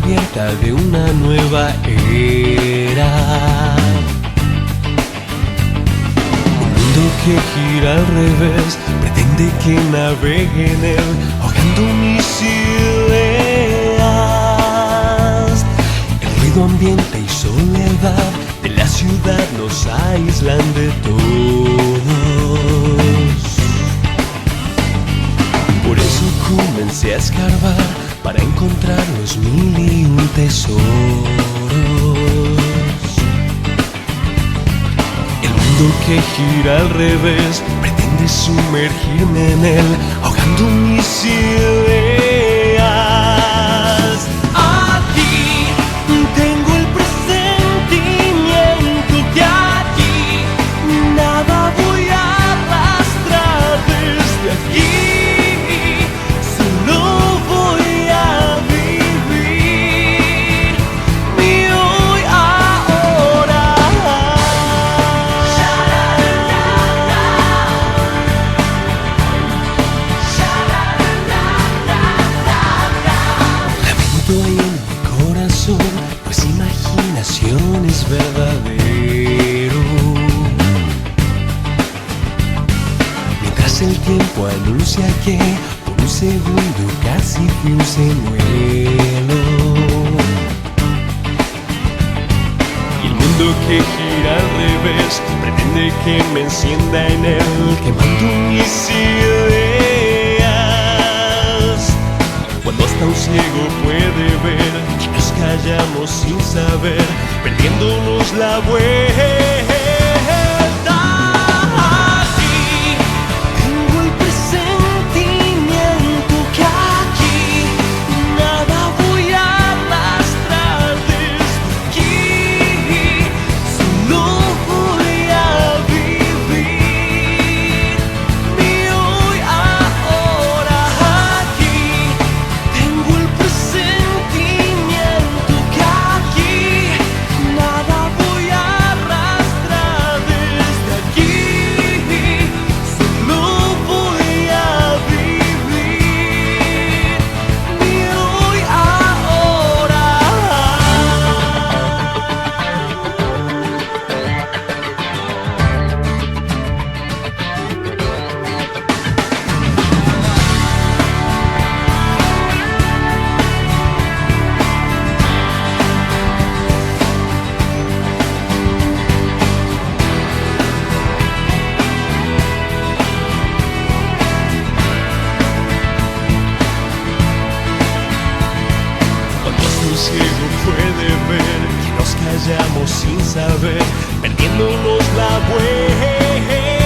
abierta de una nueva era. Un mundo que gira al revés pretende que navegue en él, ahogando mis ideas. El ruido ambiente y soledad de la ciudad nos aíslan de todos. Por eso comencé a escarbar para encontrar los 1001 tesoros. El mundo que gira al revés pretende sumergirme en él, ahogando mis ideas. Aquí tengo el presentimiento que aquí nada voy a arrastrar desde aquí. Solo voy a vivir mi hoy ahora. Lamento en mi corazón, pues imaginación es verdadero. Mientras el tiempo anuncia que por un segundo casi fui un señuelo. Y el mundo que gira al revés pretende que me encienda en él, quemando mis ideas. Cuando hasta un ciego puede ver y nos callamos sin saber, perdiéndonos la vuelta. Aquí tengo el presentimiento que aquí nada voy a arrastrar desde aquí. Solo voy a vivir mi hoy ahora. Aquí tengo el presentimiento que aquí nada voy a arrastrar desde aquí. Solo voy a vivir mi hoy ahora. Cuando hasta un ciego puede ver que nos callamos sin saber, perdiéndonos la vuelta.